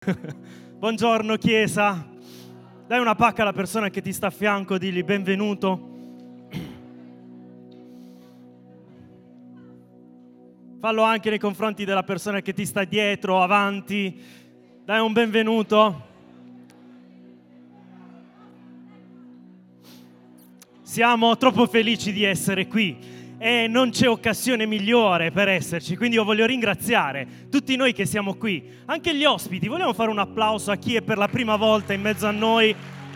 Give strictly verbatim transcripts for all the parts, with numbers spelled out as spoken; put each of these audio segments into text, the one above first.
Buongiorno Chiesa. Dai una pacca alla persona che ti sta a fianco, digli benvenuto. Fallo anche nei confronti della persona che ti sta dietro, avanti. Dai un benvenuto. Siamo troppo felici di essere qui e non c'è occasione migliore per esserci, quindi io voglio ringraziare tutti noi che siamo qui, anche gli ospiti. Vogliamo fare un applauso a chi è per la prima volta in mezzo a noi.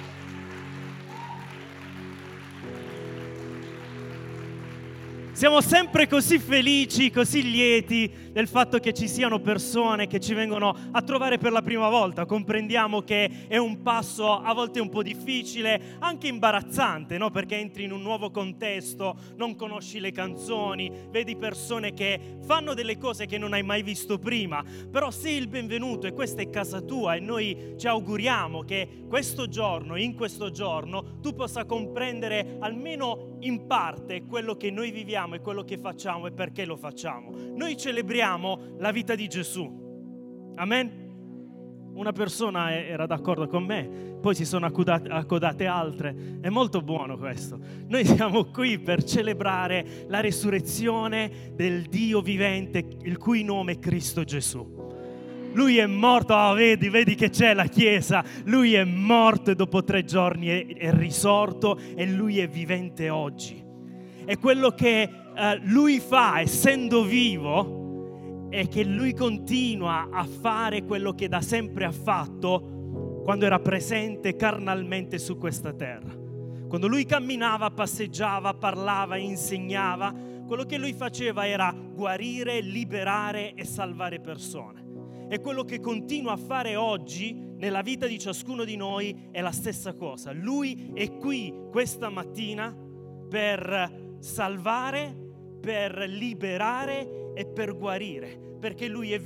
Siamo sempre così felici, così lieti del fatto che ci siano persone che ci vengono a trovare per la prima volta. Comprendiamo che è un passo a volte un po' difficile, anche imbarazzante, no? Perché entri in un nuovo contesto, non conosci le canzoni, vedi persone che fanno delle cose che non hai mai visto prima, però sei il benvenuto e questa è casa tua e noi ci auguriamo che questo giorno, in questo giorno, tu possa comprendere almeno in parte quello che noi viviamo e quello che facciamo e perché lo facciamo. Noi celebriamo la vita di Gesù. Amen? Una persona era d'accordo con me, poi si sono accodate, accodate altre. È molto buono questo. Noi siamo qui per celebrare la resurrezione del Dio vivente, il cui nome è Cristo Gesù. Lui è morto, oh, vedi, vedi che c'è la Chiesa. Lui è morto e dopo tre giorni è, è risorto e Lui è vivente oggi. E quello che uh, Lui fa, essendo vivo, è che Lui continua a fare quello che da sempre ha fatto quando era presente carnalmente su questa terra. Quando Lui camminava, passeggiava, parlava, insegnava, quello che Lui faceva era guarire, liberare e salvare persone. E quello che continua a fare oggi nella vita di ciascuno di noi è la stessa cosa. Lui è qui questa mattina per salvare, per liberare e per guarire, perché Lui è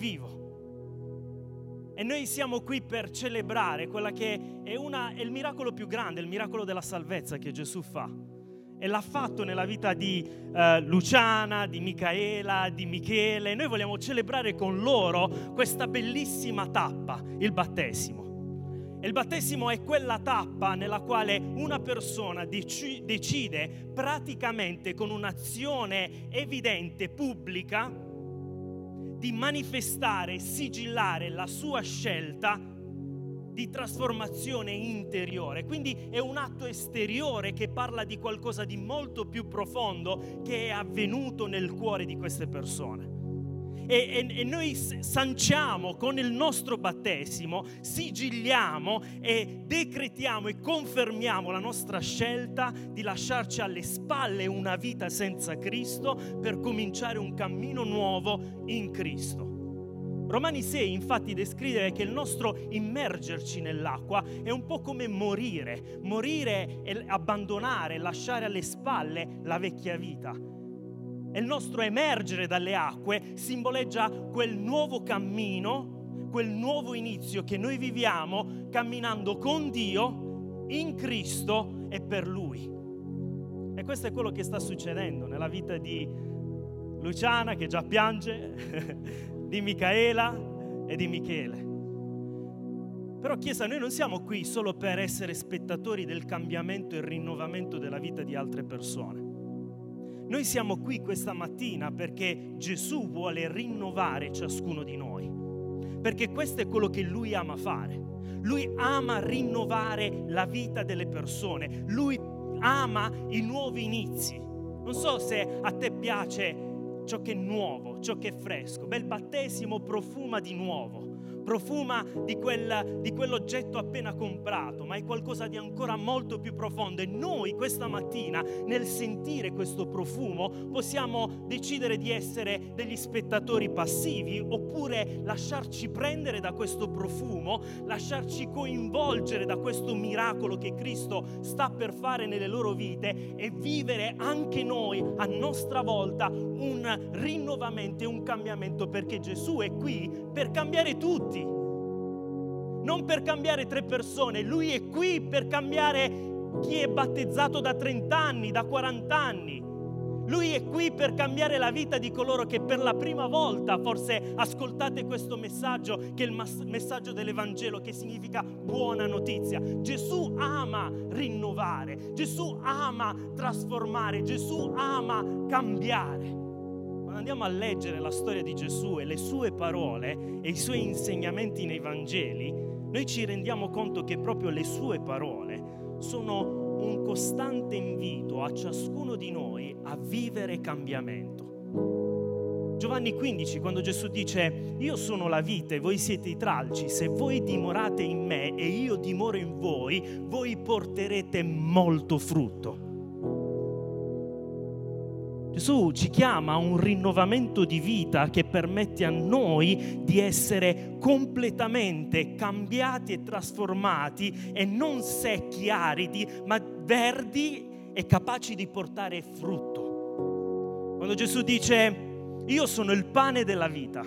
vivo. E noi siamo qui per celebrare quella che è, una, è il miracolo più grande, il miracolo della salvezza che Gesù fa. E l'ha fatto nella vita di uh, Luciana, di Micaela, di Michele. Noi vogliamo celebrare con loro questa bellissima tappa, il battesimo. E il battesimo è quella tappa nella quale una persona dec- decide praticamente con un'azione evidente, pubblica, di manifestare, sigillare la sua scelta di trasformazione interiore. Quindi è un atto esteriore che parla di qualcosa di molto più profondo che è avvenuto nel cuore di queste persone. E, e, e noi sanciamo con il nostro battesimo, sigilliamo e decretiamo e confermiamo la nostra scelta di lasciarci alle spalle una vita senza Cristo per cominciare un cammino nuovo in Cristo. Romani sei infatti descrive che il nostro immergerci nell'acqua è un po' come morire. Morire è abbandonare, lasciare alle spalle la vecchia vita. E il nostro emergere dalle acque simboleggia quel nuovo cammino, quel nuovo inizio che noi viviamo camminando con Dio, in Cristo e per Lui. E questo è quello che sta succedendo nella vita di Luciana, che già piange, di Micaela e di Michele. Però Chiesa, noi non siamo qui solo per essere spettatori del cambiamento e rinnovamento della vita di altre persone. Noi siamo qui questa mattina perché Gesù vuole rinnovare ciascuno di noi, perché questo è quello che Lui ama fare. Lui ama rinnovare la vita delle persone, Lui ama i nuovi inizi. Non so se a te piace ciò che è nuovo, ciò che è fresco. Beh, il battesimo profuma di nuovo, profuma di, quel, di quell'oggetto appena comprato, ma è qualcosa di ancora molto più profondo. E noi questa mattina, nel sentire questo profumo, possiamo decidere di essere degli spettatori passivi oppure lasciarci prendere da questo profumo, lasciarci coinvolgere da questo miracolo che Cristo sta per fare nelle loro vite e vivere anche noi a nostra volta un rinnovamento e un cambiamento, perché Gesù è qui per cambiare tutti. Non per cambiare tre persone, Lui è qui per cambiare chi è battezzato da trenta anni, da quaranta anni. Lui è qui per cambiare la vita di coloro che per la prima volta forse ascoltate questo messaggio, che è il mas- messaggio dell'Evangelo, che significa buona notizia. Gesù ama rinnovare, Gesù ama trasformare, Gesù ama cambiare. Quando andiamo a leggere la storia di Gesù e le sue parole e i suoi insegnamenti nei Vangeli, noi ci rendiamo conto che proprio le sue parole sono un costante invito a ciascuno di noi a vivere cambiamento. Giovanni quindici, quando Gesù dice: io sono la vite, voi siete i tralci, se voi dimorate in me e io dimoro in voi, voi porterete molto frutto. Gesù ci chiama a un rinnovamento di vita che permette a noi di essere completamente cambiati e trasformati, e non secchi aridi, ma verdi e capaci di portare frutto. Quando Gesù dice: io sono il pane della vita,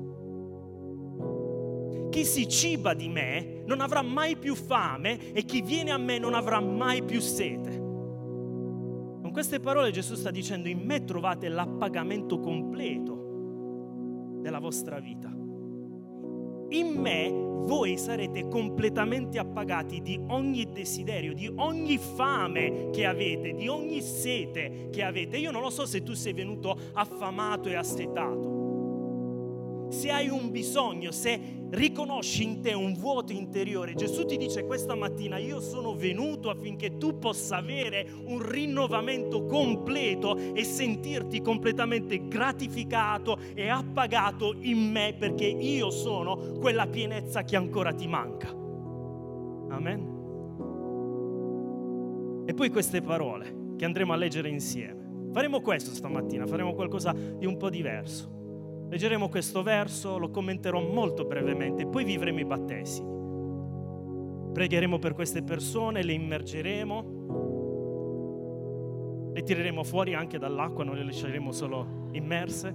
chi si ciba di me non avrà mai più fame e chi viene a me non avrà mai più sete. Con queste parole Gesù sta dicendo: in me trovate l'appagamento completo della vostra vita. In me voi sarete completamente appagati di ogni desiderio, di ogni fame che avete, di ogni sete che avete. Io non lo so se tu sei venuto affamato e assetato. Se hai un bisogno, se riconosci in te un vuoto interiore, Gesù ti dice questa mattina: io sono venuto affinché tu possa avere un rinnovamento completo e sentirti completamente gratificato e appagato in me, perché io sono quella pienezza che ancora ti manca. Amen. E poi queste parole che andremo a leggere insieme. Faremo questo stamattina, faremo qualcosa di un po' diverso. Leggeremo questo verso, lo commenterò molto brevemente, poi vivremo i battesimi. Pregheremo per queste persone, le immergeremo, le tireremo fuori anche dall'acqua, non le lasceremo solo immerse.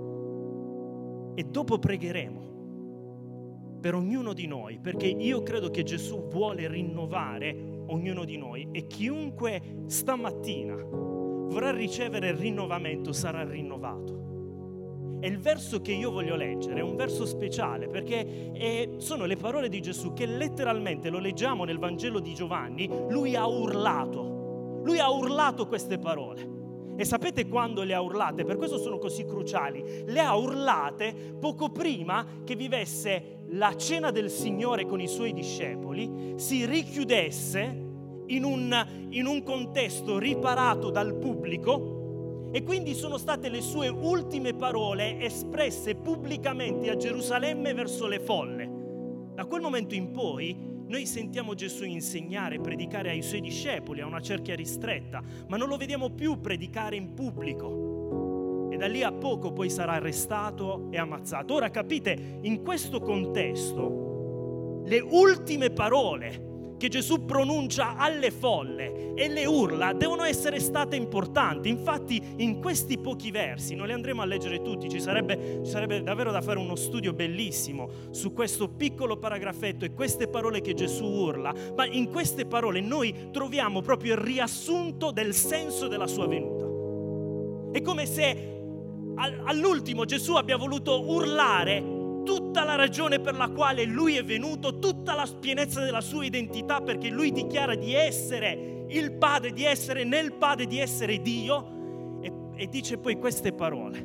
E dopo pregheremo per ognuno di noi, perché io credo che Gesù vuole rinnovare ognuno di noi, e chiunque stamattina vorrà ricevere il rinnovamento sarà rinnovato. E il verso che io voglio leggere è un verso speciale, perché è, sono le parole di Gesù che letteralmente, lo leggiamo nel Vangelo di Giovanni, lui ha urlato. Lui ha urlato queste parole. E sapete quando le ha urlate? Per questo sono così cruciali. Le ha urlate poco prima che vivesse la cena del Signore con i suoi discepoli, si richiudesse in un, in un contesto riparato dal pubblico. E quindi sono state le sue ultime parole espresse pubblicamente a Gerusalemme verso le folle. Da quel momento in poi noi sentiamo Gesù insegnare, predicare ai suoi discepoli, a una cerchia ristretta, ma non lo vediamo più predicare in pubblico. E da lì a poco poi sarà arrestato e ammazzato. Ora capite, in questo contesto, le ultime parole che Gesù pronuncia alle folle e le urla devono essere state importanti. Infatti in questi pochi versi, non li andremo a leggere tutti, ci sarebbe, ci sarebbe davvero da fare uno studio bellissimo su questo piccolo paragrafetto e queste parole che Gesù urla, ma in queste parole noi troviamo proprio il riassunto del senso della sua venuta. È come se all'ultimo Gesù abbia voluto urlare tutta la ragione per la quale lui è venuto, tutta la pienezza della sua identità, perché lui dichiara di essere il Padre, di essere nel Padre, di essere Dio, e, e dice poi queste parole.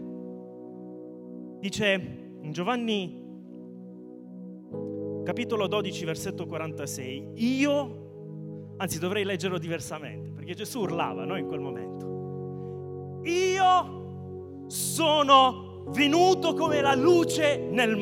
Dice in Giovanni capitolo dodici versetto quarantasei: io, anzi dovrei leggerlo diversamente, perché Gesù urlava, no, in quel momento: io sono venuto come la luce nel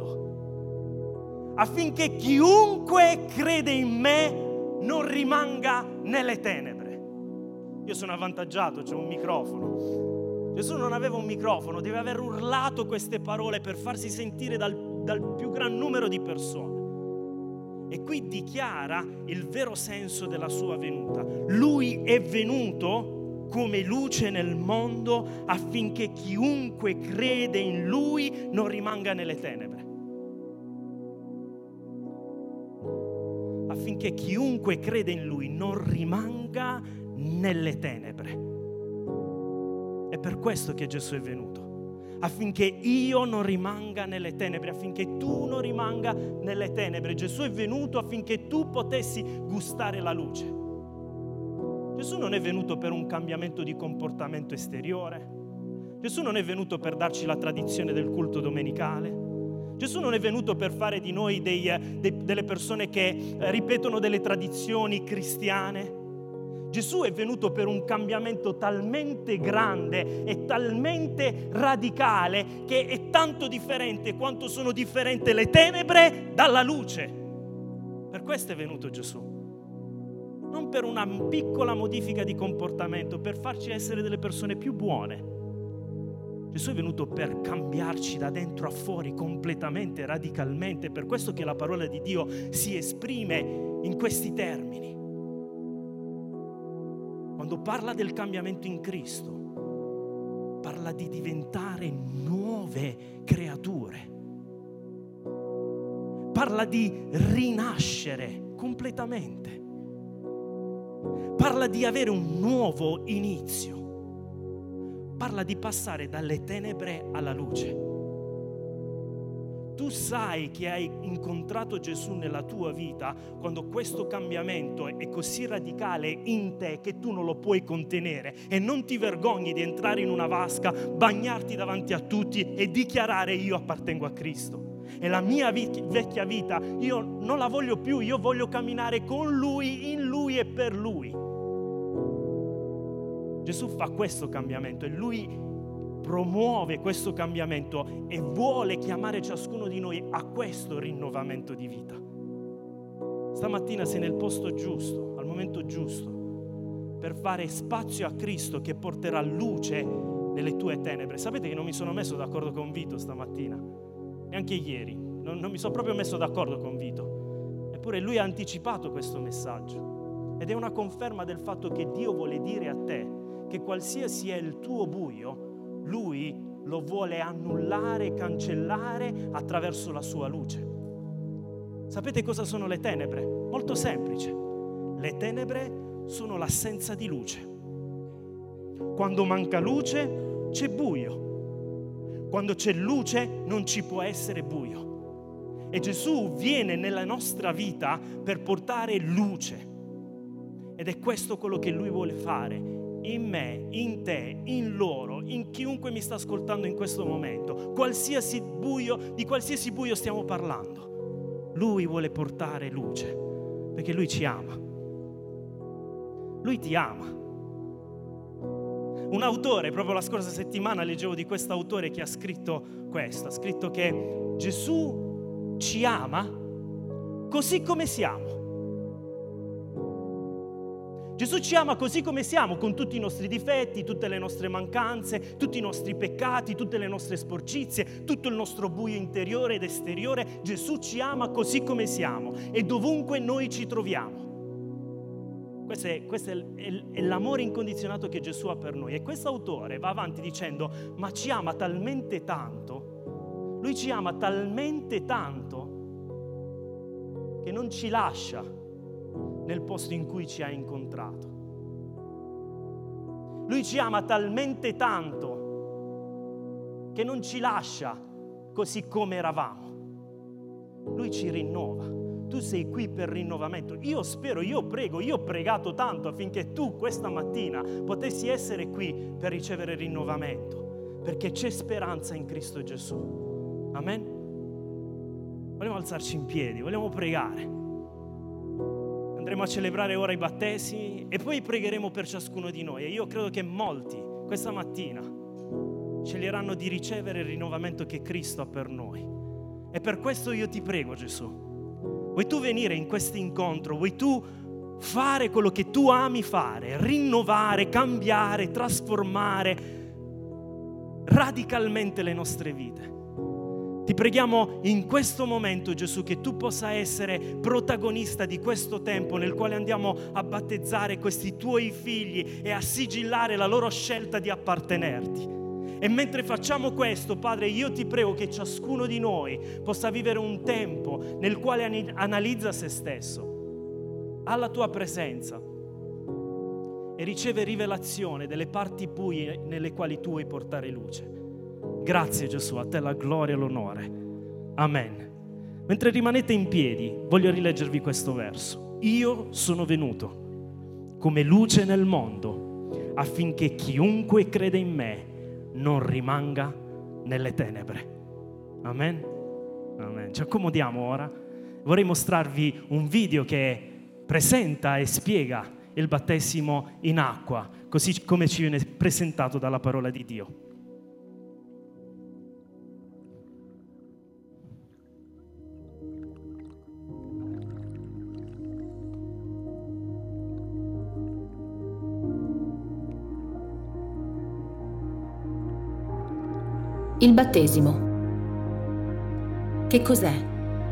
mondo, affinché chiunque crede in me non rimanga nelle tenebre. Io sono avvantaggiato, c'è un microfono. Gesù non aveva un microfono, deve aver urlato queste parole per farsi sentire dal, dal più gran numero di persone. E qui dichiara il vero senso della sua venuta. Lui è venuto come luce nel mondo, affinché chiunque crede in Lui non rimanga nelle tenebre. Affinché chiunque crede in Lui non rimanga nelle tenebre. E per questo che Gesù è venuto, affinché io non rimanga nelle tenebre, affinché tu non rimanga nelle tenebre. Gesù è venuto affinché tu potessi gustare la luce. Gesù non è venuto per un cambiamento di comportamento esteriore. Gesù non è venuto per darci la tradizione del culto domenicale. Gesù non è venuto per fare di noi dei, dei, delle persone che eh, ripetono delle tradizioni cristiane. Gesù è venuto per un cambiamento talmente grande e talmente radicale che è tanto differente quanto sono differenti le tenebre dalla luce. Per questo è venuto Gesù. Non per una piccola modifica di comportamento, per farci essere delle persone più buone. Gesù è venuto per cambiarci da dentro a fuori completamente, radicalmente. Per questo che la parola di Dio si esprime in questi termini. Quando parla del cambiamento in Cristo, parla di diventare nuove creature. Parla di rinascere completamente. Parla di avere un nuovo inizio. Parla di passare dalle tenebre alla luce. Tu sai che hai incontrato Gesù nella tua vita quando questo cambiamento è così radicale in te che tu non lo puoi contenere e non ti vergogni di entrare in una vasca, bagnarti davanti a tutti e dichiarare: io appartengo a Cristo. E la mia vecchia vita io non la voglio più, io voglio camminare con Lui, in Lui e per Lui. Gesù fa questo cambiamento e Lui promuove questo cambiamento e vuole chiamare ciascuno di noi a questo rinnovamento di vita. Stamattina sei nel posto giusto, al momento giusto, per fare spazio a Cristo che porterà luce nelle tue tenebre. Sapete che non mi sono messo d'accordo con Vito stamattina, neanche ieri, non, non mi sono proprio messo d'accordo con Vito. Eppure lui ha anticipato questo messaggio ed è una conferma del fatto che Dio vuole dire a te che qualsiasi è il tuo buio, Lui lo vuole annullare, cancellare attraverso la sua luce. Sapete cosa sono le tenebre? Molto semplice. Le tenebre sono l'assenza di luce. Quando manca luce c'è buio. Quando c'è luce non ci può essere buio. E Gesù viene nella nostra vita per portare luce. Ed è questo quello che Lui vuole fare in me, in te, in loro, in chiunque mi sta ascoltando in questo momento, qualsiasi buio, di qualsiasi buio stiamo parlando. Lui vuole portare luce, perché Lui ci ama. Lui ti ama. Un autore, proprio la scorsa settimana leggevo di questo autore che ha scritto questo, ha scritto che Gesù ci ama così come siamo. Gesù ci ama così come siamo, con tutti i nostri difetti, tutte le nostre mancanze, tutti i nostri peccati, tutte le nostre sporcizie, tutto il nostro buio interiore ed esteriore. Gesù ci ama così come siamo e dovunque noi ci troviamo. Questo è, questo è, è, è l'amore incondizionato che Gesù ha per noi. E questo autore va avanti dicendo: ma ci ama talmente tanto, Lui ci ama talmente tanto che non ci lascia nel posto in cui ci ha incontrato. Lui ci ama talmente tanto che non ci lascia così come eravamo. Lui ci rinnova. Tu sei qui per rinnovamento. Io spero, io prego, io ho pregato tanto affinché tu questa mattina potessi essere qui per ricevere rinnovamento, perché c'è speranza in Cristo Gesù. Amen? Vogliamo alzarci in piedi, vogliamo pregare. Andremo a celebrare ora i battesimi e poi pregheremo per ciascuno di noi. E io credo che molti questa mattina sceglieranno di ricevere il rinnovamento che Cristo ha per noi. E per questo io ti prego, Gesù, vuoi tu venire in questo incontro? Vuoi tu fare quello che tu ami fare? Rinnovare, cambiare, trasformare radicalmente le nostre vite. Ti preghiamo in questo momento, Gesù, che tu possa essere protagonista di questo tempo nel quale andiamo a battezzare questi tuoi figli e a sigillare la loro scelta di appartenerti. E mentre facciamo questo, Padre, io ti prego che ciascuno di noi possa vivere un tempo nel quale analizza se stesso alla tua presenza e riceve rivelazione delle parti buie nelle quali tu vuoi portare luce. Grazie Gesù, a te la gloria e l'onore. Amen. Mentre rimanete in piedi, voglio rileggervi questo verso. Io sono venuto come luce nel mondo, affinché chiunque crede in me non rimanga nelle tenebre. Amen. Amen. Ci accomodiamo ora. Vorrei mostrarvi un video che presenta e spiega il battesimo in acqua, così come ci viene presentato dalla parola di Dio. Il battesimo. Che cos'è?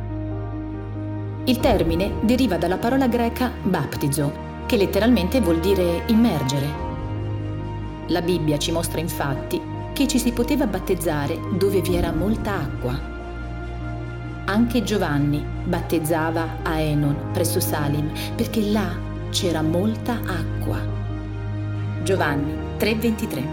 Il termine deriva dalla parola greca baptizo, che letteralmente vuol dire immergere. La Bibbia ci mostra infatti che ci si poteva battezzare dove vi era molta acqua. Anche Giovanni battezzava a Enon, presso Salim, perché là c'era molta acqua. Giovanni tre ventitré.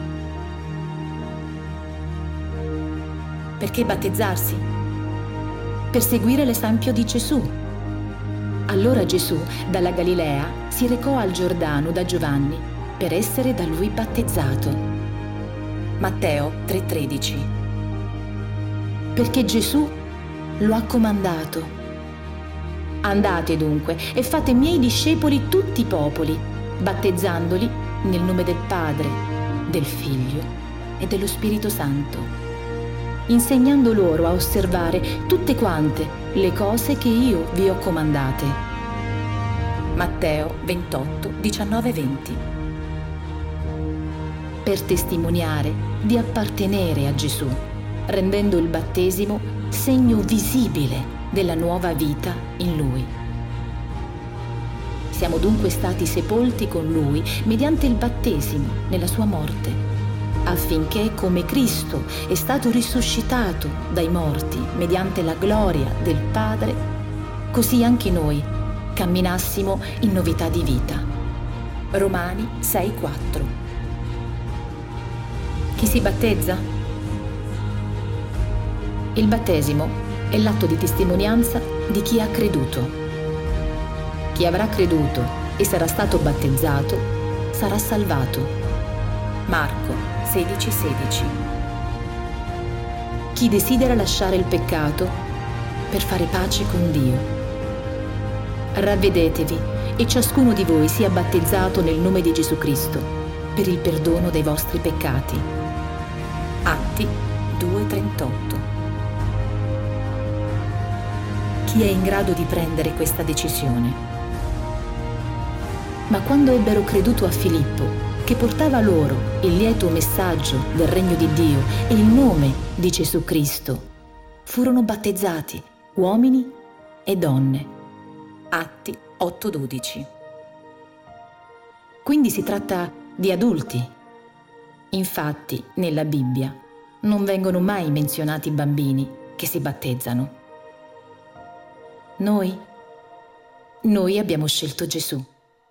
Perché battezzarsi? Per seguire l'esempio di Gesù. Allora Gesù, dalla Galilea, si recò al Giordano da Giovanni per essere da lui battezzato. Matteo tre tredici. Perché Gesù lo ha comandato. Andate dunque e fate miei discepoli tutti i popoli, battezzandoli nel nome del Padre, del Figlio e dello Spirito Santo, insegnando loro a osservare tutte quante le cose che io vi ho comandate. Matteo ventotto diciannove venti. Per testimoniare di appartenere a Gesù, rendendo il battesimo segno visibile della nuova vita in Lui. Siamo dunque stati sepolti con Lui mediante il battesimo nella sua morte, affinché come Cristo è stato risuscitato dai morti mediante la gloria del Padre, così anche noi camminassimo in novità di vita. Romani sei quattro. Chi si battezza? Il battesimo è l'atto di testimonianza di chi ha creduto. Chi avrà creduto e sarà stato battezzato sarà salvato. Marco sedici sedici. Chi desidera lasciare il peccato per fare pace con Dio. Ravvedetevi e ciascuno di voi sia battezzato nel nome di Gesù Cristo per il perdono dei vostri peccati. Atti due trentotto. Chi è in grado di prendere questa decisione? Ma quando ebbero creduto a Filippo, che portava loro il lieto messaggio del regno di Dio e il nome di Gesù Cristo, furono battezzati uomini e donne. Atti otto dodici. Quindi si tratta di adulti. Infatti, nella Bibbia non vengono mai menzionati bambini che si battezzano. Noi, noi abbiamo scelto Gesù.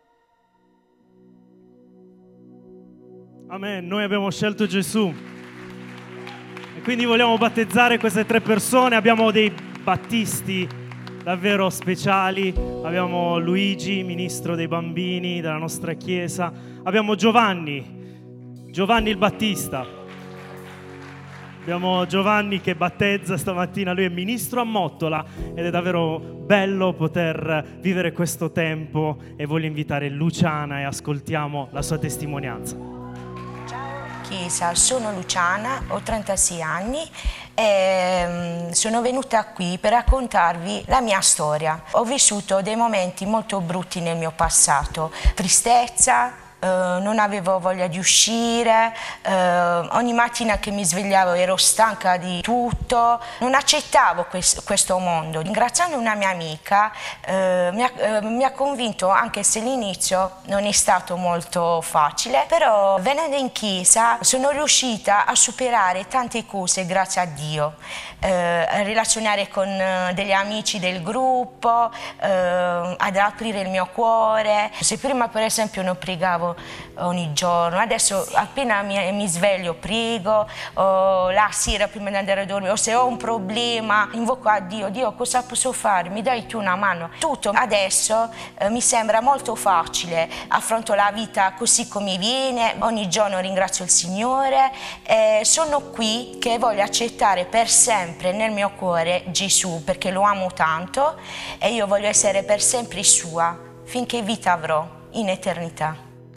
Amen, noi abbiamo scelto Gesù e quindi vogliamo battezzare queste tre persone. Abbiamo dei battisti davvero speciali. Abbiamo Luigi, ministro dei bambini della nostra chiesa. Abbiamo Giovanni, Giovanni il Battista. Abbiamo Giovanni che battezza stamattina, lui è ministro a Mottola ed è davvero bello poter vivere questo tempo e voglio invitare Luciana e ascoltiamo la sua testimonianza. Chiesa, sono Luciana, ho trentasei anni e sono venuta qui per raccontarvi la mia storia. Ho vissuto dei momenti molto brutti nel mio passato, tristezza, Uh, non avevo voglia di uscire, uh, ogni mattina che mi svegliavo ero stanca di tutto, non accettavo quest- questo mondo. Ringraziando una mia amica uh, mi, ha, uh, mi ha convinto, anche se l'inizio non è stato molto facile, però venendo in chiesa sono riuscita a superare tante cose grazie a Dio, uh, a relazionare con uh, degli amici del gruppo, uh, ad aprire il mio cuore. Se prima per esempio non pregavo prego ogni giorno. Adesso appena mi, mi sveglio prego, o la sera prima di andare a dormire, o se ho un problema invoco a Dio: Dio, cosa posso fare? Mi dai tu una mano? Tutto adesso eh, mi sembra molto facile, affronto la vita così come viene, ogni giorno ringrazio il Signore, eh, sono qui che voglio accettare per sempre nel mio cuore Gesù, perché lo amo tanto e io voglio essere per sempre sua finché vita avrò in eternità.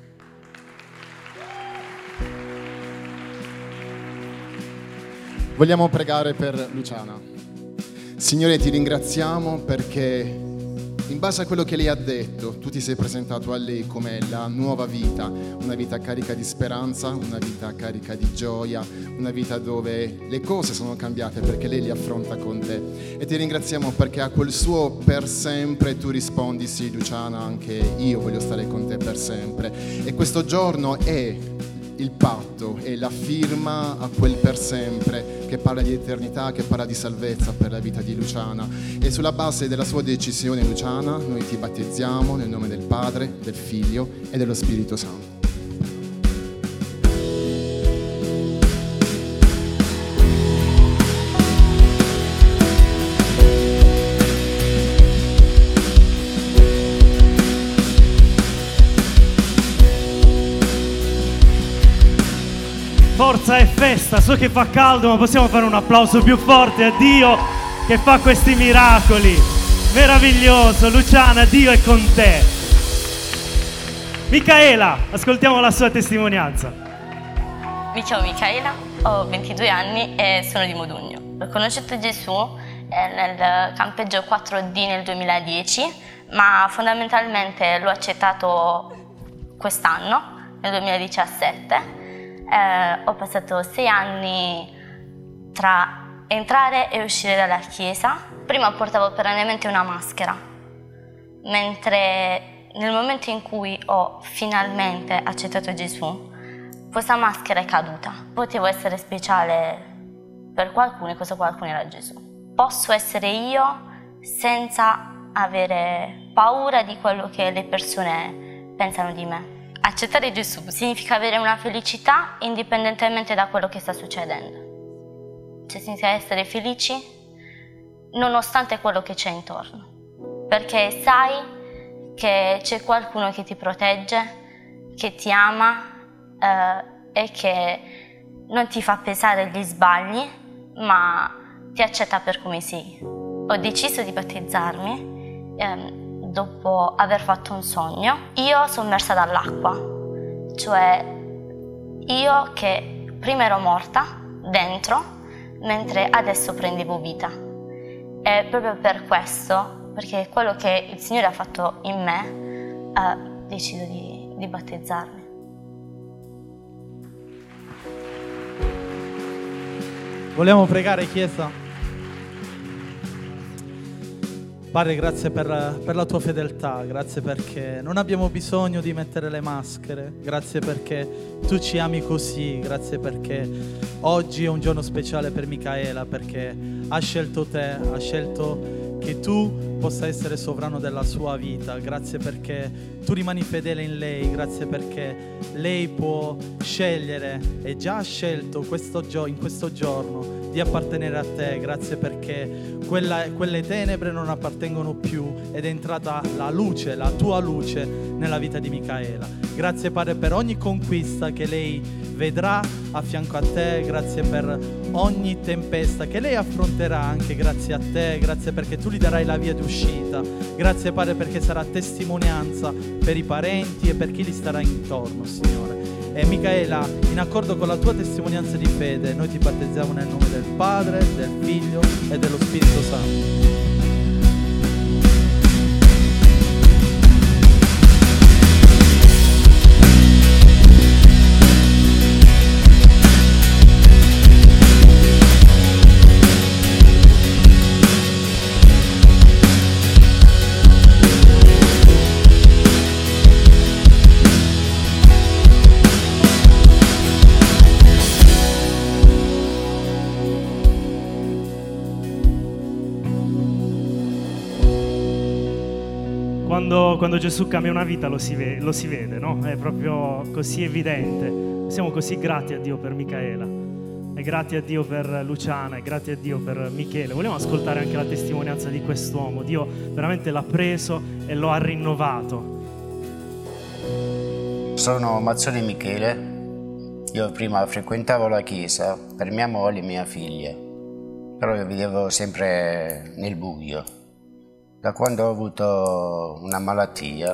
Vogliamo pregare per Luciana. Signore, ti ringraziamo perché in base a quello che lei ha detto, tu ti sei presentato a lei come la nuova vita, una vita carica di speranza, una vita carica di gioia, una vita dove le cose sono cambiate perché lei li affronta con te. E ti ringraziamo perché a quel suo per sempre tu rispondi: sì, Luciana, anche io voglio stare con te per sempre. E questo giorno è il patto, è la firma a quel per sempre che parla di eternità, che parla di salvezza per la vita di Luciana. E sulla base della sua decisione, Luciana, noi ti battezziamo nel nome del Padre, del Figlio e dello Spirito Santo. Forza e festa, so che fa caldo, ma possiamo fare un applauso più forte a Dio che fa questi miracoli. Meraviglioso, Luciana, Dio è con te. Micaela, ascoltiamo la sua testimonianza. Mi chiamo Micaela, ho ventidue anni e sono di Modugno. Ho conosciuto Gesù nel campeggio quattro D nel duemiladieci, ma fondamentalmente l'ho accettato quest'anno, nel duemiladiciassette. Eh, ho passato sei anni tra entrare e uscire dalla chiesa. Prima portavo perennemente una maschera, mentre nel momento in cui ho finalmente accettato Gesù, questa maschera è caduta. Potevo essere speciale per qualcuno e questo qualcuno era Gesù. Posso essere io senza avere paura di quello che le persone pensano di me. Accettare Gesù significa avere una felicità indipendentemente da quello che sta succedendo. Cioè significa essere felici nonostante quello che c'è intorno. Perché sai che c'è qualcuno che ti protegge, che ti ama eh, e che non ti fa pesare gli sbagli, ma ti accetta per come sei. Ho deciso di battezzarmi ehm, dopo aver fatto un sogno, io sommersa dall'acqua, cioè io che prima ero morta dentro, mentre adesso prendevo vita. E proprio per questo, perché quello che il Signore ha fatto in me, eh, decido di, di battezzarmi. Vogliamo pregare, Chiesa? Padre, grazie per, per la tua fedeltà, grazie perché non abbiamo bisogno di mettere le maschere, grazie perché tu ci ami così, grazie perché oggi è un giorno speciale per Micaela, perché ha scelto te, ha scelto che tu possa essere sovrano della sua vita, grazie perché tu rimani fedele in lei, grazie perché lei può scegliere e già ha scelto questo gio- in questo giorno di appartenere a te, grazie perché quella, quelle tenebre non appartengono più ed è entrata la luce, la tua luce nella vita di Micaela. Grazie Padre per ogni conquista che lei vedrà a fianco a te, grazie per ogni tempesta che lei affronterà anche grazie a te, grazie perché tu gli darai la via d'uscita, grazie Padre perché sarà testimonianza per i parenti e per chi gli starà intorno, Signore. E Micaela, in accordo con la tua testimonianza di fede, noi ti battezziamo nel nome del Padre, del Figlio e dello Spirito Santo. Quando, quando Gesù cambia una vita lo si, ve- lo si vede, no? È proprio così evidente. Siamo così grati a Dio per Micaela, e grati a Dio per Luciana, e grati a Dio per Michele. Vogliamo ascoltare anche la testimonianza di quest'uomo. Dio veramente l'ha preso e lo ha rinnovato. Sono Mazzoni Michele. Io prima frequentavo la chiesa per mia moglie e mia figlia, però io vivevo sempre nel buio. Da quando ho avuto una malattia,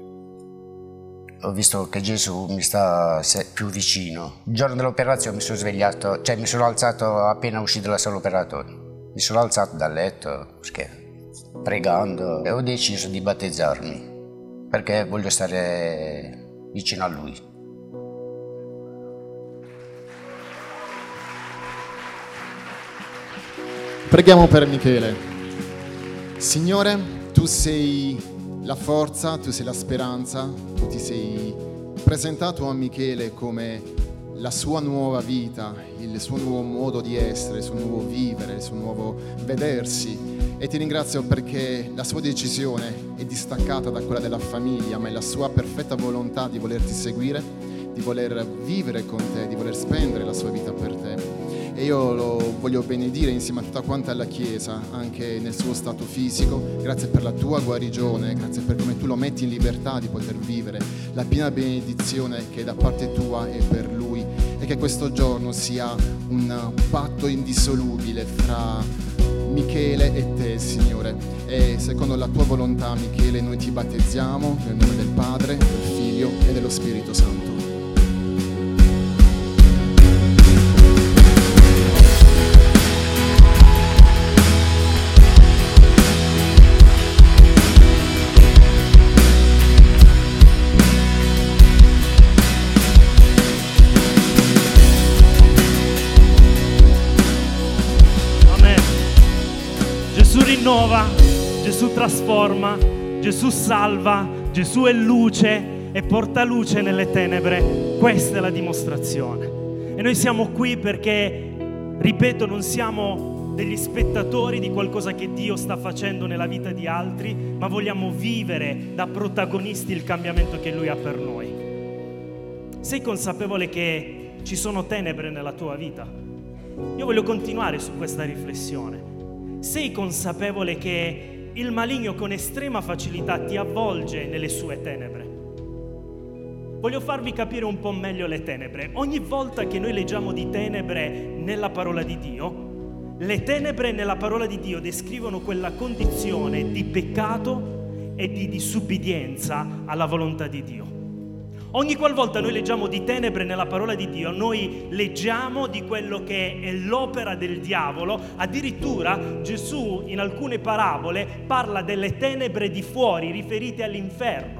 ho visto che Gesù mi sta più vicino. Il giorno dell'operazione mi sono svegliato, cioè mi sono alzato appena uscito dalla sala operatorio. Mi sono alzato dal letto, perché pregando, e ho deciso di battezzarmi, perché voglio stare vicino a Lui. Preghiamo per Michele. Signore, tu sei la forza, tu sei la speranza, tu ti sei presentato a Michele come la sua nuova vita, il suo nuovo modo di essere, il suo nuovo vivere, il suo nuovo vedersi, e ti ringrazio perché la sua decisione è distaccata da quella della famiglia, ma è la sua perfetta volontà di volerti seguire, di voler vivere con te, di voler spendere la sua vita per te. E io lo voglio benedire insieme a tutta quanta la Chiesa, anche nel suo stato fisico. Grazie per la tua guarigione, grazie per come tu lo metti in libertà di poter vivere la piena benedizione che è da parte tua e per lui, e che questo giorno sia un patto indissolubile fra Michele e te, Signore. E secondo la tua volontà, Michele, noi ti battezziamo nel nome del Padre, del Figlio e dello Spirito Santo. Rinnova, Gesù trasforma, Gesù salva, Gesù è luce e porta luce nelle tenebre. Questa è la dimostrazione. E noi siamo qui perché, ripeto, non siamo degli spettatori di qualcosa che Dio sta facendo nella vita di altri, ma vogliamo vivere da protagonisti il cambiamento che Lui ha per noi. Sei consapevole che ci sono tenebre nella tua vita? Io voglio continuare su questa riflessione. Sei consapevole che il maligno con estrema facilità ti avvolge nelle sue tenebre? Voglio farvi capire un po' meglio le tenebre. Ogni volta che noi leggiamo di tenebre nella parola di Dio, le tenebre nella parola di Dio descrivono quella condizione di peccato e di disubbidienza alla volontà di Dio. Ogni qualvolta noi leggiamo di tenebre nella parola di Dio, noi leggiamo di quello che è l'opera del diavolo. Addirittura Gesù in alcune parabole parla delle tenebre di fuori, riferite all'inferno.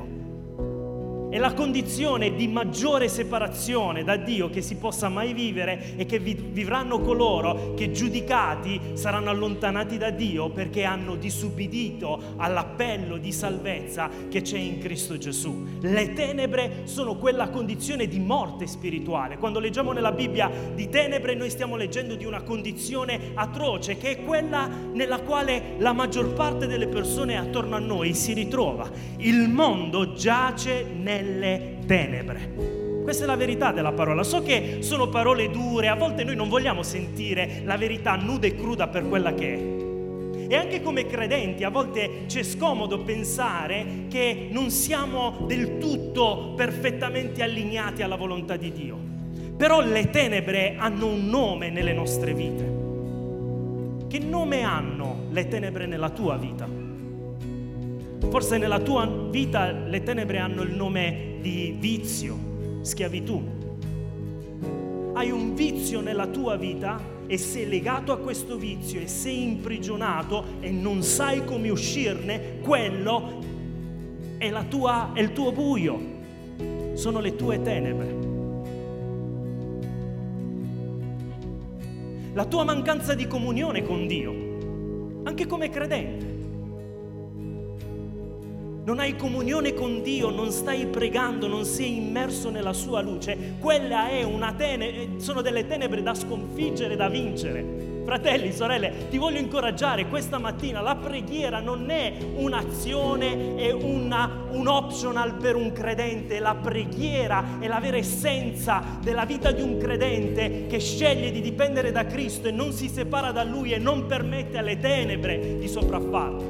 È la condizione di maggiore separazione da Dio che si possa mai vivere, e che vi- vivranno coloro che, giudicati, saranno allontanati da Dio perché hanno disubbidito all'appello di salvezza che c'è in Cristo Gesù. Le tenebre sono quella condizione di morte spirituale. Quando leggiamo nella Bibbia di tenebre, noi stiamo leggendo di una condizione atroce, che è quella nella quale la maggior parte delle persone attorno a noi si ritrova. Il mondo giace nelle tenebre. Questa è la verità della parola. So che sono parole dure, a volte noi non vogliamo sentire la verità nuda e cruda per quella che è. E anche come credenti a volte c'è scomodo pensare che non siamo del tutto perfettamente allineati alla volontà di Dio. Però le tenebre hanno un nome nelle nostre vite. Che nome hanno le tenebre nella tua vita? Forse nella tua vita le tenebre hanno il nome di vizio, schiavitù. Hai un vizio nella tua vita e sei legato a questo vizio e sei imprigionato e non sai come uscirne. Quello è, la tua, è il tuo buio, sono le tue tenebre. La tua mancanza di comunione con Dio, anche come credente. Non hai comunione con Dio, non stai pregando, non sei immerso nella sua luce. Quella è una tenebre, sono delle tenebre da sconfiggere, da vincere. Fratelli, sorelle, ti voglio incoraggiare questa mattina. La preghiera non è un'azione, è una, un optional per un credente. La preghiera è la vera essenza della vita di un credente che sceglie di dipendere da Cristo e non si separa da Lui e non permette alle tenebre di sopraffarlo.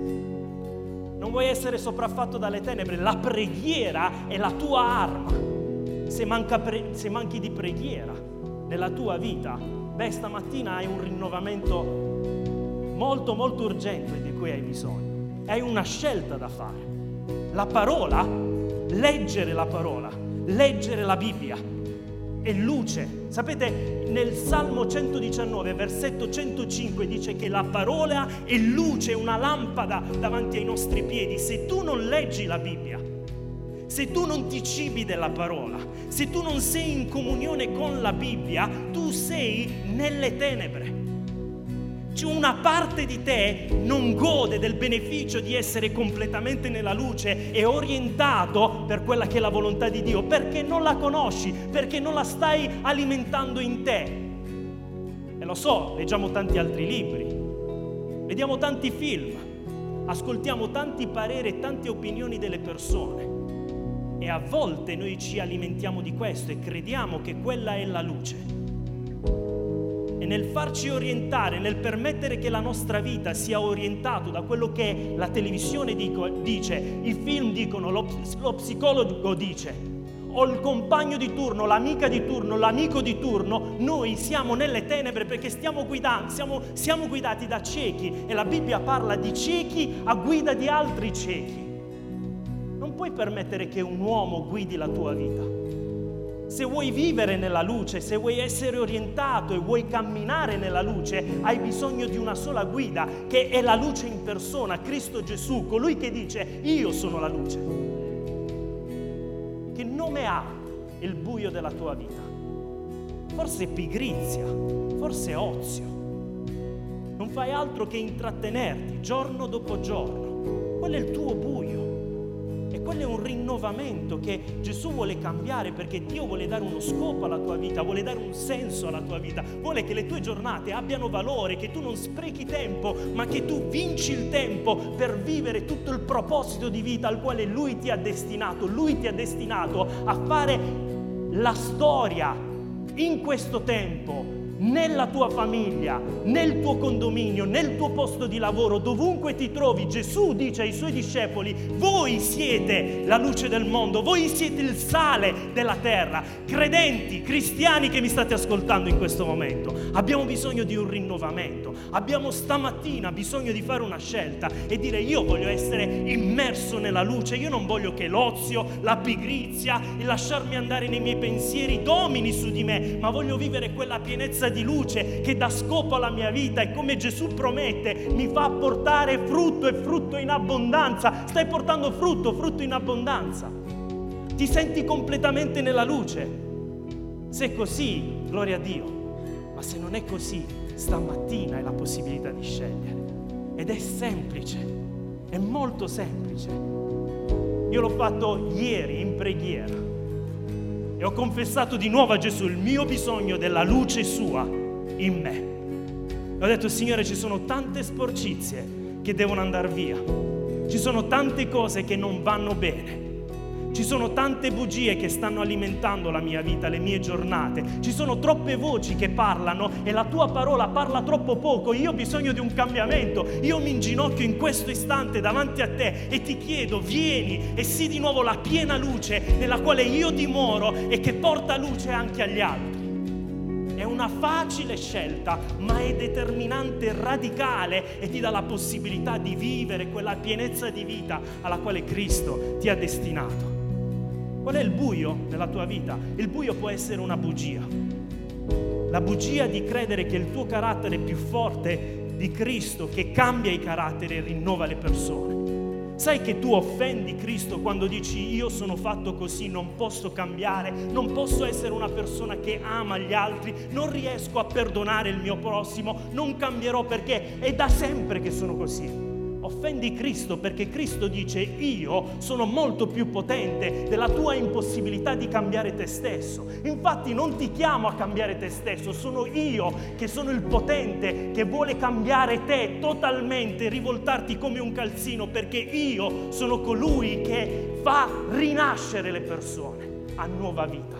Non vuoi essere sopraffatto dalle tenebre, la preghiera è la tua arma. Se, manca pre- se manchi di preghiera nella tua vita, beh, stamattina hai un rinnovamento molto molto urgente di cui hai bisogno. Hai una scelta da fare. La parola, leggere la parola, leggere la Bibbia è luce. Sapete, nel Salmo centodiciannove, versetto centocinque, dice che la parola è luce, una lampada davanti ai nostri piedi. Se tu non leggi la Bibbia, se tu non ti cibi della parola, se tu non sei in comunione con la Bibbia, tu sei nelle tenebre. C'è una parte di te non gode del beneficio di essere completamente nella luce e orientato per quella che è la volontà di Dio, perché non la conosci, perché non la stai alimentando in te. E lo so, leggiamo tanti altri libri, vediamo tanti film, ascoltiamo tanti pareri e tante opinioni delle persone. E a volte noi ci alimentiamo di questo e crediamo che quella è la luce. E nel farci orientare, nel permettere che la nostra vita sia orientata da quello che la televisione dico, dice, i film dicono, lo, lo psicologo dice, o il compagno di turno, l'amica di turno, l'amico di turno, noi siamo nelle tenebre perché stiamo guidando, siamo, siamo guidati da ciechi. E la Bibbia parla di ciechi a guida di altri ciechi. Non puoi permettere che un uomo guidi la tua vita. Se vuoi vivere nella luce, se vuoi essere orientato e vuoi camminare nella luce, hai bisogno di una sola guida, che è la luce in persona, Cristo Gesù, colui che dice io sono la luce. Che nome ha il buio della tua vita? Forse pigrizia, forse ozio. Non fai altro che intrattenerti giorno dopo giorno. Quello è il tuo buio. E quello è un rinnovamento che Gesù vuole cambiare, perché Dio vuole dare uno scopo alla tua vita, vuole dare un senso alla tua vita, vuole che le tue giornate abbiano valore, che tu non sprechi tempo, ma che tu vinci il tempo per vivere tutto il proposito di vita al quale Lui ti ha destinato. Lui ti ha destinato a fare la storia in questo tempo, nella tua famiglia, nel tuo condominio, nel tuo posto di lavoro, dovunque ti trovi. Gesù dice ai Suoi discepoli: voi siete la luce del mondo, voi siete il sale della terra. Credenti, cristiani che mi state ascoltando in questo momento, abbiamo bisogno di un rinnovamento. Abbiamo stamattina bisogno di fare una scelta e dire: io voglio essere immerso nella luce, io non voglio che l'ozio, la pigrizia, il lasciarmi andare nei miei pensieri domini su di me, ma voglio vivere quella pienezza di luce che dà scopo alla mia vita e, come Gesù promette, mi fa portare frutto e frutto in abbondanza. Stai portando frutto, frutto in abbondanza. Ti senti completamente nella luce? Se è così, gloria a Dio. Ma se non è così, stamattina hai la possibilità di scegliere. Ed è semplice, è molto semplice. Io l'ho fatto ieri in preghiera. E ho confessato di nuovo a Gesù il mio bisogno della luce sua in me. E ho detto: Signore, ci sono tante sporcizie che devono andare via. Ci sono tante cose che non vanno bene. Ci sono tante bugie che stanno alimentando la mia vita, le mie giornate. Ci sono troppe voci che parlano e la tua parola parla troppo poco. Io ho bisogno di un cambiamento. Io mi inginocchio in questo istante davanti a te e ti chiedo: vieni e sii di nuovo la piena luce nella quale io dimoro e che porta luce anche agli altri. È una facile scelta, ma è determinante, radicale, e ti dà la possibilità di vivere quella pienezza di vita alla quale Cristo ti ha destinato. Qual è il buio nella tua vita? Il buio può essere una bugia. La bugia di credere che il tuo carattere è più forte di Cristo, che cambia i caratteri e rinnova le persone. Sai che tu offendi Cristo quando dici: io sono fatto così, non posso cambiare, non posso essere una persona che ama gli altri, non riesco a perdonare il mio prossimo, non cambierò perché è da sempre che sono così. offendi Cristo, perché Cristo dice: io sono molto più potente della tua impossibilità di cambiare te stesso. Infatti non ti chiamo a cambiare te stesso, sono io che sono il potente che vuole cambiare te totalmente, rivoltarti come un calzino, perché io sono colui che fa rinascere le persone a nuova vita.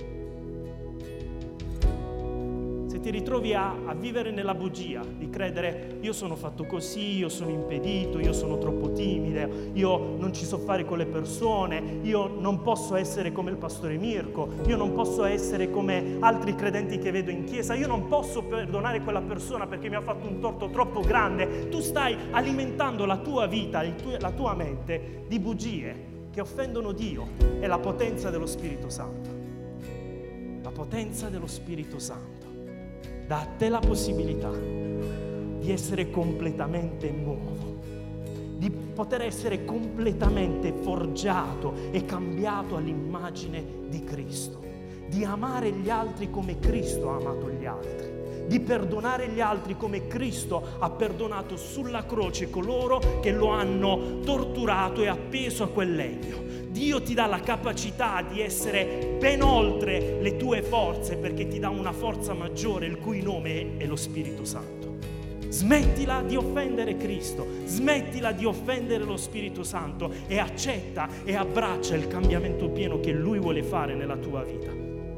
Se ti ritrovi a, a vivere nella bugia, di credere io sono fatto così, io sono impedito, io sono troppo timido, io non ci so fare con le persone, io non posso essere come il pastore Mirko, io non posso essere come altri credenti che vedo in chiesa, io non posso perdonare quella persona perché mi ha fatto un torto troppo grande, tu stai alimentando la tua vita, il tuo, la tua mente di bugie che offendono Dio e la potenza dello Spirito Santo. La potenza dello Spirito Santo dà a te la possibilità di essere completamente nuovo, di poter essere completamente forgiato e cambiato all'immagine di Cristo, di amare gli altri come Cristo ha amato gli altri, di perdonare gli altri come Cristo ha perdonato sulla croce coloro che lo hanno torturato e appeso a quel legno. Dio ti dà la capacità di essere ben oltre le tue forze, perché ti dà una forza maggiore, il cui nome è lo Spirito Santo. Smettila di offendere Cristo, smettila di offendere lo Spirito Santo e accetta e abbraccia il cambiamento pieno che Lui vuole fare nella tua vita.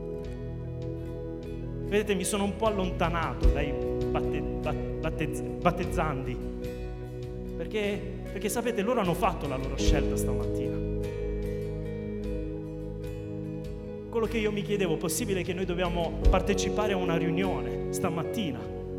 Vedete, mi sono un po' allontanato dai batte, batte, battezzandi, perché, perché sapete, loro hanno fatto la loro scelta stamattina. Quello che io mi chiedevo, possibile che noi dobbiamo partecipare a una riunione stamattina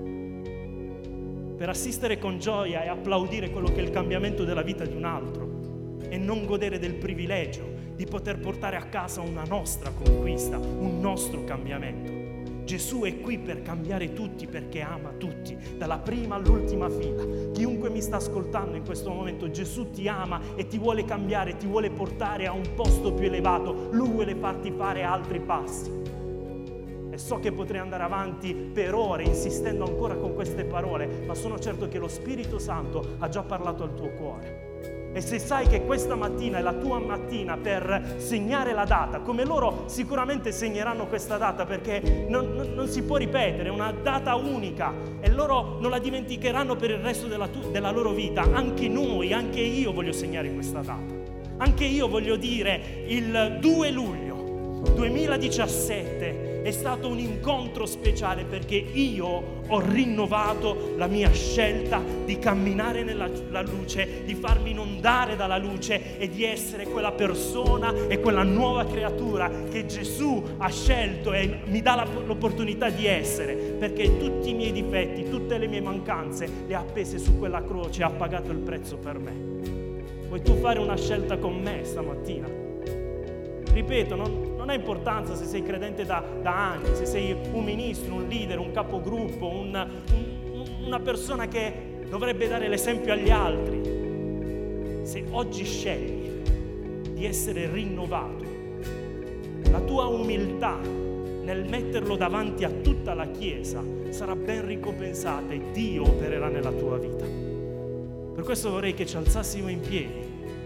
per assistere con gioia e applaudire quello che è il cambiamento della vita di un altro e non godere del privilegio di poter portare a casa una nostra conquista, un nostro cambiamento. Gesù è qui per cambiare tutti, perché ama tutti, dalla prima all'ultima fila. Chiunque mi sta ascoltando in questo momento, Gesù ti ama e ti vuole cambiare, ti vuole portare a un posto più elevato. Lui vuole farti fare altri passi. E so che potrei andare avanti per ore insistendo ancora con queste parole, ma sono certo che lo Spirito Santo ha già parlato al tuo cuore. E se sai che questa mattina è la tua mattina per segnare la data, come loro sicuramente segneranno questa data, perché non, non, non si può ripetere, è una data unica e loro non la dimenticheranno per il resto della, tu, della loro vita. Anche noi, anche io voglio segnare questa data. Anche io voglio dire il due luglio duemiladiciassette è stato un incontro speciale, perché io ho rinnovato la mia scelta di camminare nella la luce, di farmi inondare dalla luce e di essere quella persona e quella nuova creatura che Gesù ha scelto e mi dà la, l'opportunità di essere, perché tutti i miei difetti, tutte le mie mancanze le ha appese su quella croce e ha pagato il prezzo per me. Vuoi tu fare una scelta con me stamattina? Ripeto, non, non ha importanza se sei credente da, da anni, se sei un ministro, un leader, un capogruppo, un, un, una persona che dovrebbe dare l'esempio agli altri. Se oggi scegli di essere rinnovato, la tua umiltà nel metterlo davanti a tutta la Chiesa sarà ben ricompensata e Dio opererà nella tua vita. Per questo vorrei che ci alzassimo in piedi.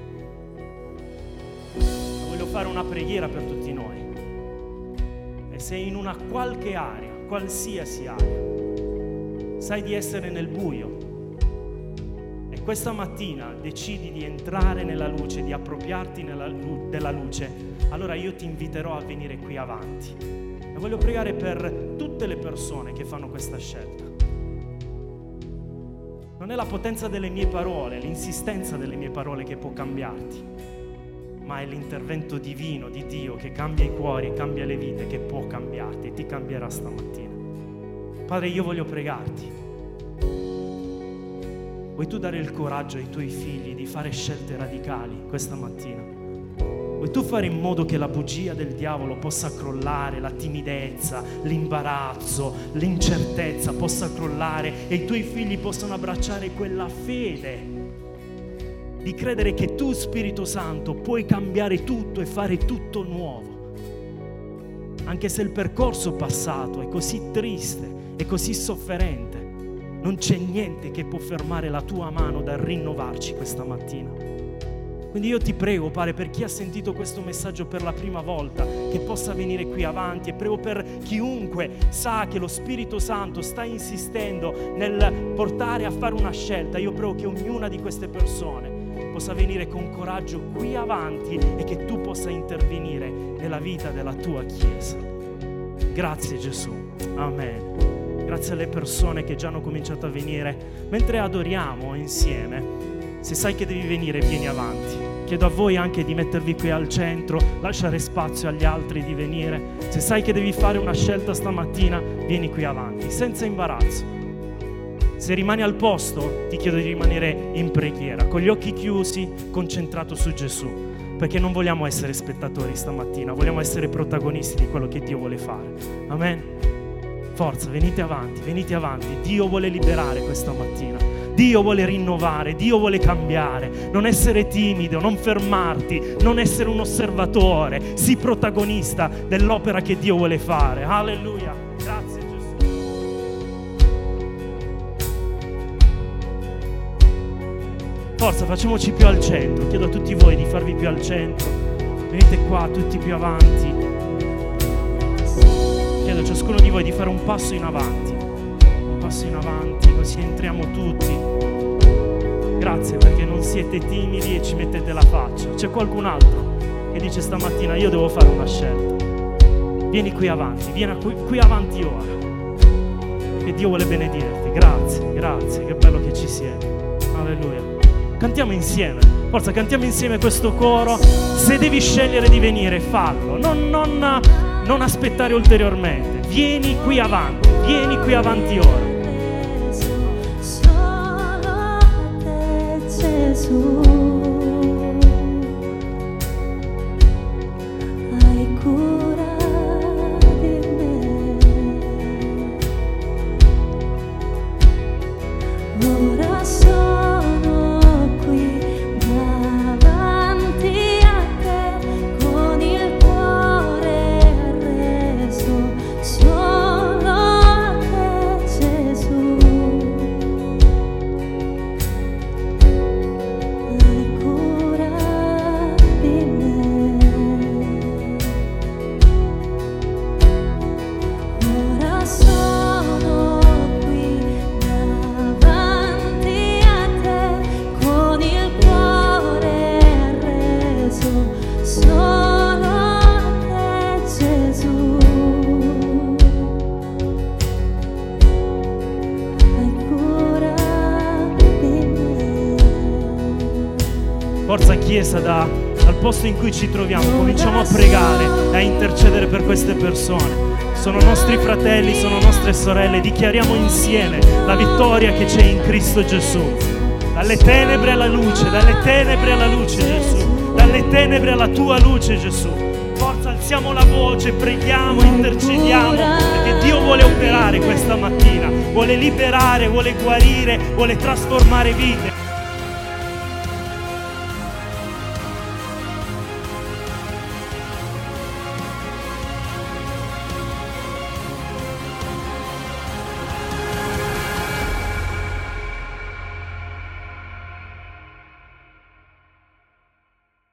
Voglio fare una preghiera per tutti noi. E se in una qualche area, qualsiasi area, sai di essere nel buio e questa mattina decidi di entrare nella luce, di appropriarti nella, della luce, allora io ti inviterò a venire qui avanti. E voglio pregare per tutte le persone che fanno questa scelta. Non è la potenza delle mie parole, l'insistenza delle mie parole che può cambiarti, ma è l'intervento divino di Dio che cambia i cuori, cambia le vite, che può cambiarti e ti cambierà stamattina. Padre, io voglio pregarti. Vuoi tu dare il coraggio ai tuoi figli di fare scelte radicali questa mattina? Vuoi tu fare in modo che la bugia del diavolo possa crollare, la timidezza, l'imbarazzo, l'incertezza possa crollare e i tuoi figli possano abbracciare quella fede di credere che tu, Spirito Santo, puoi cambiare tutto e fare tutto nuovo. Anche se il percorso passato è così triste e così sofferente, non c'è niente che può fermare la tua mano dal rinnovarci questa mattina. Quindi io ti prego, Padre, per chi ha sentito questo messaggio per la prima volta, che possa venire qui avanti, e prego per chiunque sa che lo Spirito Santo sta insistendo nel portare a fare una scelta. Io prego che ognuna di queste persone possa venire con coraggio qui avanti e che tu possa intervenire nella vita della tua Chiesa. Grazie Gesù, amen. Grazie alle persone che già hanno cominciato a venire. Mentre adoriamo insieme, se sai che devi venire, vieni avanti. Chiedo a voi anche di mettervi qui al centro, lasciare spazio agli altri di venire. Se sai che devi fare una scelta stamattina, vieni qui avanti, senza imbarazzo. Se rimani al posto, ti chiedo di rimanere in preghiera, con gli occhi chiusi, concentrato su Gesù, perché non vogliamo essere spettatori stamattina, vogliamo essere protagonisti di quello che Dio vuole fare. Amen. Forza, venite avanti, venite avanti. Dio vuole liberare questa mattina. Dio vuole rinnovare, Dio vuole cambiare. Non essere timido, non fermarti, non essere un osservatore. Sii protagonista dell'opera che Dio vuole fare. Alleluia. Grazie Gesù. Forza, facciamoci più al centro. Chiedo a tutti voi di farvi più al centro. Venite qua, tutti più avanti. Chiedo a ciascuno di voi di fare un passo in avanti. Un passo in avanti, così entriamo tutti. Grazie perché non siete timidi e ci mettete la faccia. C'è qualcun altro che dice stamattina io devo fare una scelta. Vieni qui avanti, vieni qui, qui avanti ora. Che Dio vuole benedirti. Grazie, grazie, che bello che ci siete. Alleluia. Cantiamo insieme. Forza, cantiamo insieme questo coro. Se devi scegliere di venire, fallo. Non, non, non aspettare ulteriormente. Vieni qui avanti, vieni qui avanti ora. Gesù, hai cura di me. Ora sono qui davanti a te con il cuore arreso solo a te, Gesù. Forza Chiesa, da, dal posto in cui ci troviamo cominciamo a pregare e a intercedere per queste persone. Sono nostri fratelli, sono nostre sorelle. Dichiariamo insieme la vittoria che c'è in Cristo Gesù. Dalle tenebre alla luce, dalle tenebre alla luce Gesù, dalle tenebre alla tua luce Gesù. Forza, alziamo la voce, preghiamo, intercediamo, perché Dio vuole operare questa mattina, vuole liberare, vuole guarire, vuole trasformare vite.